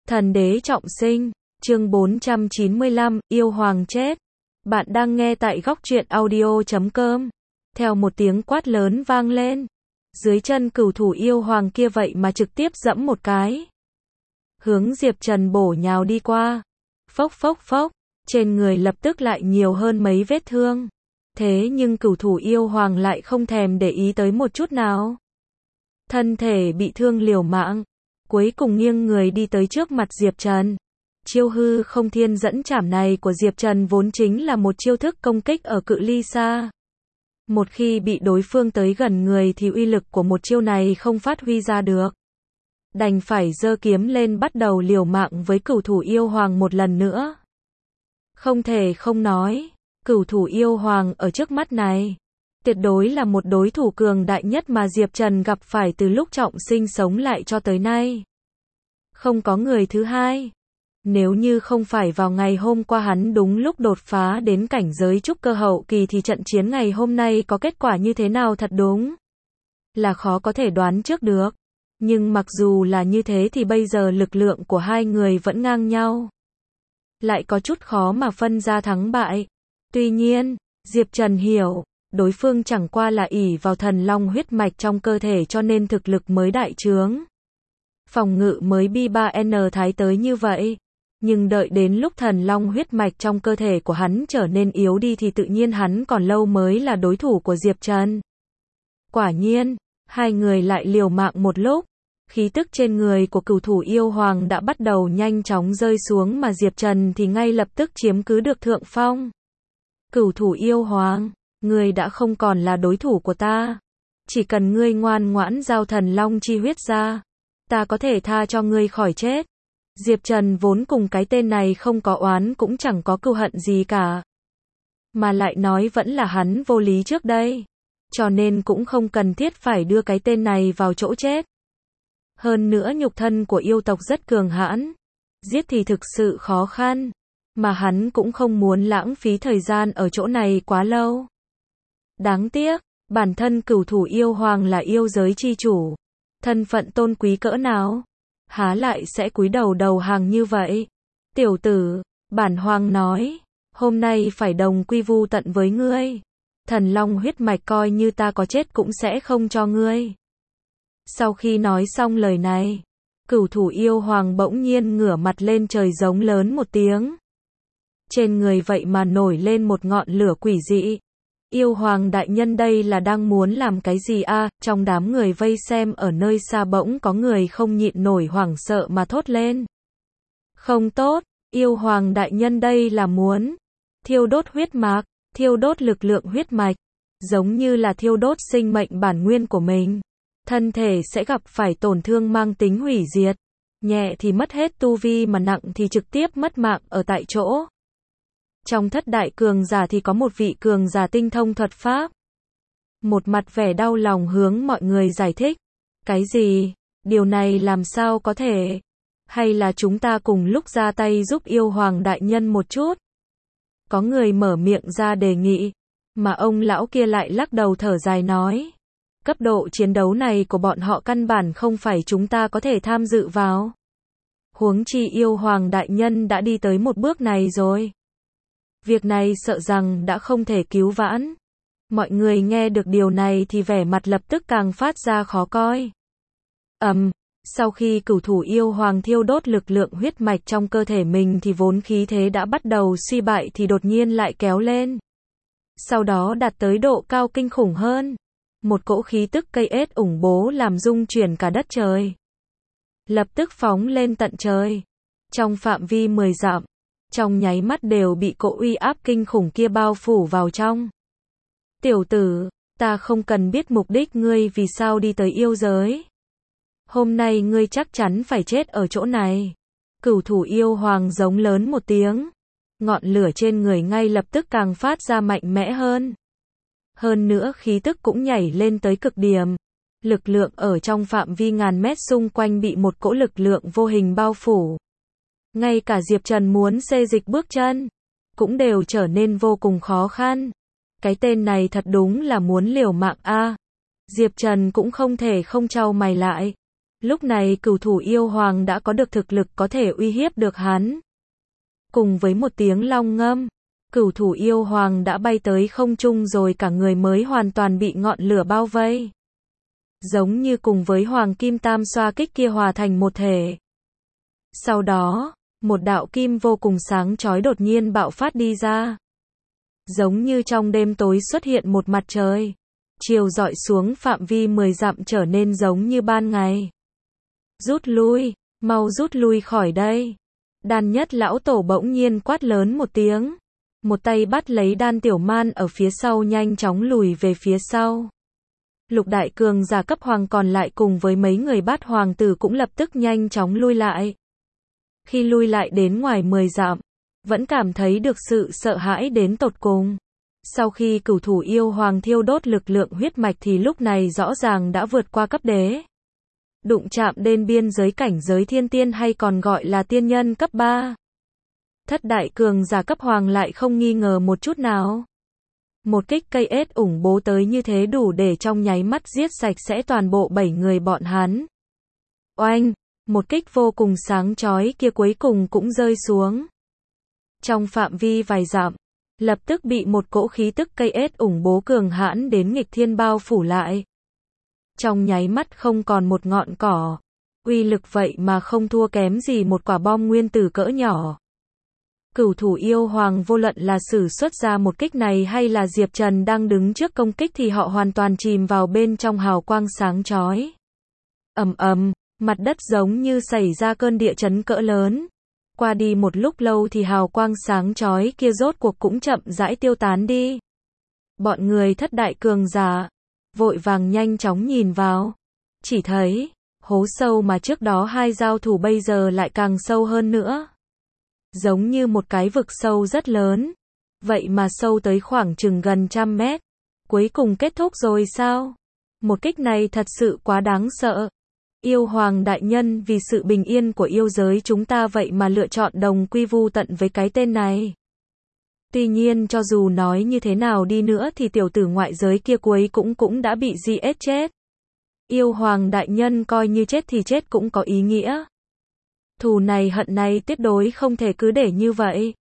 Thần đế trọng sinh, chương 495, yêu hoàng chết. Bạn đang nghe tại góc truyện audio.com. Theo một tiếng quát lớn vang lên, dưới chân cửu thủ yêu hoàng kia vậy mà trực tiếp giẫm một cái, hướng Diệp Trần bổ nhào đi qua. Phốc phốc phốc, trên người lập tức lại nhiều hơn mấy vết thương. Thế nhưng cửu thủ yêu hoàng lại không thèm để ý tới một chút nào. Thân thể bị thương liều mạng, cuối cùng nghiêng người đi tới trước mặt Diệp Trần. Chiêu hư không thiên dẫn chảm này của Diệp Trần vốn chính là một chiêu thức công kích ở cự ly xa. Một khi bị đối phương tới gần người thì uy lực của một chiêu này không phát huy ra được. Đành phải giơ kiếm lên bắt đầu liều mạng với cửu thủ yêu hoàng một lần nữa. Không thể không nói, cửu thủ yêu hoàng ở trước mắt này tuyệt đối là một đối thủ cường đại nhất mà Diệp Trần gặp phải từ lúc trọng sinh sống lại cho tới nay. Không có người thứ hai. Nếu như không phải vào ngày hôm qua hắn đúng lúc đột phá đến cảnh giới trúc cơ hậu kỳ thì trận chiến ngày hôm nay có kết quả như thế nào thật đúng là khó có thể đoán trước được. Nhưng mặc dù là như thế thì bây giờ lực lượng của hai người vẫn ngang nhau. Lại có chút khó mà phân ra thắng bại. Tuy nhiên, Diệp Trần hiểu, đối phương chẳng qua là ỷ vào thần long huyết mạch trong cơ thể cho nên thực lực mới đại trướng. Phòng ngự mới bi 3N thái tới như vậy. Nhưng đợi đến lúc thần long huyết mạch trong cơ thể của hắn trở nên yếu đi thì tự nhiên hắn còn lâu mới là đối thủ của Diệp Trần. Quả nhiên, hai người lại liều mạng một lúc. Khí tức trên người của cửu thủ yêu hoàng đã bắt đầu nhanh chóng rơi xuống mà Diệp Trần thì ngay lập tức chiếm cứ được thượng phong. Cửu thủ yêu hoàng, ngươi đã không còn là đối thủ của ta. Chỉ cần ngươi ngoan ngoãn giao thần long chi huyết ra, ta có thể tha cho ngươi khỏi chết. Diệp Trần vốn cùng cái tên này không có oán cũng chẳng có cừu hận gì cả. Mà lại nói vẫn là hắn vô lý trước đây. Cho nên cũng không cần thiết phải đưa cái tên này vào chỗ chết. Hơn nữa nhục thân của yêu tộc rất cường hãn. Giết thì thực sự khó khăn. Mà hắn cũng không muốn lãng phí thời gian ở chỗ này quá lâu. Đáng tiếc, bản thân cửu thủ yêu hoàng là yêu giới chi chủ. Thân phận tôn quý cỡ nào? Há lại sẽ cúi đầu đầu hàng như vậy? Tiểu tử, bản hoàng nói, hôm nay phải đồng quy vu tận với ngươi. Thần long huyết mạch coi như ta có chết cũng sẽ không cho ngươi. Sau khi nói xong lời này, cửu thủ yêu hoàng bỗng nhiên ngửa mặt lên trời giống lớn một tiếng. Trên người vậy mà nổi lên một ngọn lửa quỷ dị. Yêu hoàng đại nhân đây là đang muốn làm cái gì a? Trong đám người vây xem ở nơi xa bỗng có người không nhịn nổi hoảng sợ mà thốt lên. Không tốt, yêu hoàng đại nhân đây là muốn thiêu đốt huyết mạch, thiêu đốt lực lượng huyết mạch, giống như là thiêu đốt sinh mệnh bản nguyên của mình. Thân thể sẽ gặp phải tổn thương mang tính hủy diệt, nhẹ thì mất hết tu vi mà nặng thì trực tiếp mất mạng ở tại chỗ. Trong thất đại cường giả thì có một vị cường giả tinh thông thuật pháp. Một mặt vẻ đau lòng hướng mọi người giải thích. Cái gì? Điều này làm sao có thể? Hay là chúng ta cùng lúc ra tay giúp yêu hoàng đại nhân một chút? Có người mở miệng ra đề nghị. Mà ông lão kia lại lắc đầu thở dài nói. Cấp độ chiến đấu này của bọn họ căn bản không phải chúng ta có thể tham dự vào. Huống chi yêu hoàng đại nhân đã đi tới một bước này rồi. Việc này sợ rằng đã không thể cứu vãn. Mọi người nghe được điều này thì vẻ mặt lập tức càng phát ra khó coi. Sau khi cửu thủ yêu hoàng thiêu đốt lực lượng huyết mạch trong cơ thể mình thì vốn khí thế đã bắt đầu suy bại thì đột nhiên lại kéo lên. Sau đó đạt tới độ cao kinh khủng hơn. Một cỗ khí tức cây ết ủng bố làm rung chuyển cả đất trời. Lập tức phóng lên tận trời. Trong phạm vi 10 dặm. Trong nháy mắt đều bị cỗ uy áp kinh khủng kia bao phủ vào trong. Tiểu tử, ta không cần biết mục đích ngươi vì sao đi tới yêu giới. Hôm nay ngươi chắc chắn phải chết ở chỗ này. Cửu thủ yêu hoàng giống lớn một tiếng. Ngọn lửa trên người ngay lập tức càng phát ra mạnh mẽ hơn. Hơn nữa khí tức cũng nhảy lên tới cực điểm. Lực lượng ở trong phạm vi ngàn mét xung quanh bị một cỗ lực lượng vô hình bao phủ. Ngay cả Diệp Trần muốn xê dịch bước chân, cũng đều trở nên vô cùng khó khăn. Cái tên này thật đúng là muốn liều mạng a. Diệp Trần cũng không thể không chau mày lại. Lúc này cửu thủ yêu hoàng đã có được thực lực có thể uy hiếp được hắn. Cùng với một tiếng long ngâm, cửu thủ yêu hoàng đã bay tới không trung rồi cả người mới hoàn toàn bị ngọn lửa bao vây. Giống như cùng với hoàng kim tam xoa kích kia hòa thành một thể. Sau đó, một đạo kim vô cùng sáng chói đột nhiên bạo phát đi ra. Giống như trong đêm tối xuất hiện một mặt trời. Chiều rọi xuống phạm vi 10 dặm trở nên giống như ban ngày. Rút lui, mau rút lui khỏi đây. Đan nhất lão tổ bỗng nhiên quát lớn một tiếng. Một tay bắt lấy Đan Tiểu Man ở phía sau nhanh chóng lùi về phía sau. Lục đại cường giả cấp hoàng còn lại cùng với mấy người bát hoàng tử cũng lập tức nhanh chóng lui lại. Khi lui lại đến ngoài 10 dặm, vẫn cảm thấy được sự sợ hãi đến tột cùng. Sau khi cửu thủ yêu hoàng thiêu đốt lực lượng huyết mạch thì lúc này rõ ràng đã vượt qua cấp đế. Đụng chạm đến biên giới cảnh giới thiên tiên hay còn gọi là tiên nhân cấp 3. Thất đại cường giả cấp hoàng lại không nghi ngờ một chút nào. Một kích cây ết ủng bố tới như thế đủ để trong nháy mắt giết sạch sẽ toàn bộ 7 người bọn hắn. Oanh, một kích vô cùng sáng chói kia cuối cùng cũng rơi xuống. Trong phạm vi vài dặm, lập tức bị một cỗ khí tức cây ết ủng bố cường hãn đến nghịch thiên bao phủ lại. Trong nháy mắt không còn một ngọn cỏ, uy lực vậy mà không thua kém gì một quả bom nguyên tử cỡ nhỏ. Cửu thủ yêu hoàng vô luận là sử xuất ra một kích này hay là Diệp Trần đang đứng trước công kích thì họ hoàn toàn chìm vào bên trong hào quang sáng chói. Ầm ầm, mặt đất giống như xảy ra cơn địa chấn cỡ lớn. Qua đi một lúc lâu thì hào quang sáng chói kia rốt cuộc cũng chậm rãi tiêu tán đi. Bọn người thất đại cường giả vội vàng nhanh chóng nhìn vào, chỉ thấy hố sâu mà trước đó hai giao thủ bây giờ lại càng sâu hơn nữa. Giống như một cái vực sâu rất lớn, vậy mà sâu tới khoảng chừng gần 100 mét. Cuối cùng kết thúc rồi sao? Một kích này thật sự quá đáng sợ. Yêu hoàng đại nhân, vì sự bình yên của yêu giới chúng ta vậy mà lựa chọn đồng quy vu tận với cái tên này. Tuy nhiên cho dù nói như thế nào đi nữa thì tiểu tử ngoại giới kia cuối cũng đã bị giết chết. Yêu hoàng đại nhân coi như chết thì chết cũng có ý nghĩa. Thù này hận này tuyệt đối không thể cứ để như vậy.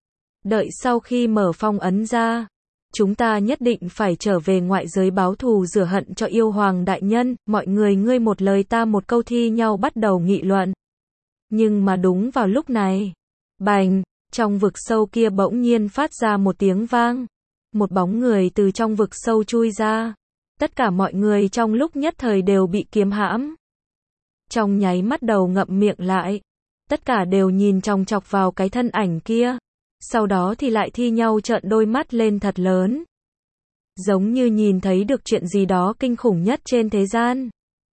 Đợi sau khi mở phong ấn ra, chúng ta nhất định phải trở về ngoại giới báo thù rửa hận cho yêu hoàng đại nhân. Mọi người ngươi một lời ta một câu thi nhau bắt đầu nghị luận. Nhưng mà đúng vào lúc này, bành, trong vực sâu kia bỗng nhiên phát ra một tiếng vang. Một bóng người từ trong vực sâu chui ra. Tất cả mọi người trong lúc nhất thời đều bị kiếm hãm. Trong nháy mắt đầu ngậm miệng lại. Tất cả đều nhìn chòng chọc vào cái thân ảnh kia. Sau đó thì lại thi nhau trợn đôi mắt lên thật lớn. Giống như nhìn thấy được chuyện gì đó kinh khủng nhất trên thế gian.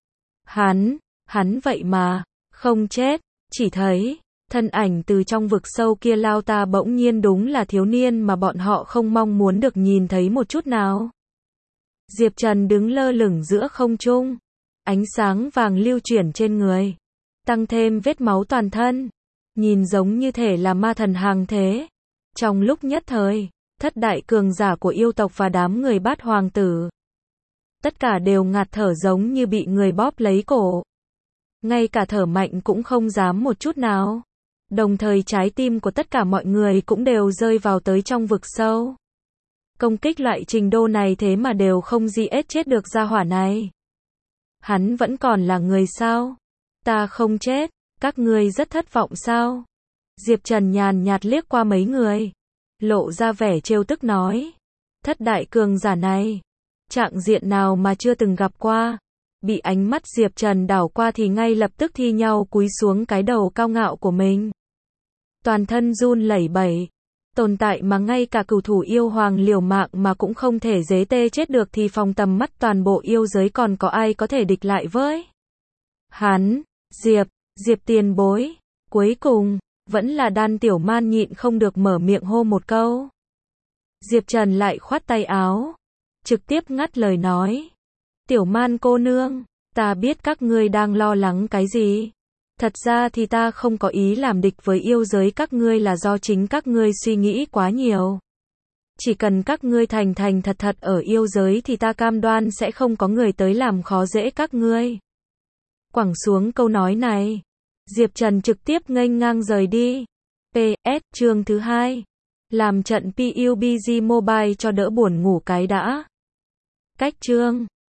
Hắn vậy mà, không chết, chỉ thấy, thân ảnh từ trong vực sâu kia lao ta bỗng nhiên đúng là thiếu niên mà bọn họ không mong muốn được nhìn thấy một chút nào. Diệp Trần đứng lơ lửng giữa không trung, ánh sáng vàng lưu chuyển trên người, tăng thêm vết máu toàn thân, nhìn giống như thể là ma thần hàng thế. Trong lúc nhất thời, thất đại cường giả của yêu tộc và đám người bát hoàng tử, tất cả đều ngạt thở giống như bị người bóp lấy cổ. Ngay cả thở mạnh cũng không dám một chút nào. Đồng thời trái tim của tất cả mọi người cũng đều rơi vào tới trong vực sâu. Công kích loại trình độ này thế mà đều không giết chết được gia hỏa này. Hắn vẫn còn là người sao? Ta không chết, các ngươi rất thất vọng sao? Diệp Trần nhàn nhạt liếc qua mấy người, lộ ra vẻ trêu tức nói. Thất đại cường giả này, trạng diện nào mà chưa từng gặp qua. Bị ánh mắt Diệp Trần đảo qua thì ngay lập tức thi nhau cúi xuống cái đầu cao ngạo của mình. Toàn thân run lẩy bẩy. Tồn tại mà ngay cả cửu thủ yêu hoàng liều mạng mà cũng không thể dế tê chết được thì phòng tầm mắt toàn bộ yêu giới còn có ai có thể địch lại với. Hắn, Diệp tiền bối. Cuối cùng, vẫn là Đan Tiểu Man nhịn không được mở miệng hô một câu. Diệp Trần lại khoát tay áo, trực tiếp ngắt lời nói. Tiểu Man cô nương, ta biết các ngươi đang lo lắng cái gì. Thật ra thì ta không có ý làm địch với yêu giới các ngươi là do chính các ngươi suy nghĩ quá nhiều. Chỉ cần các ngươi thành thật ở yêu giới thì ta cam đoan sẽ không có người tới làm khó dễ các ngươi. Quẳng xuống câu nói này, Diệp Trần trực tiếp nghênh ngang rời đi. PS, chương thứ 2. Làm trận PUBG Mobile cho đỡ buồn ngủ cái đã. Cách chương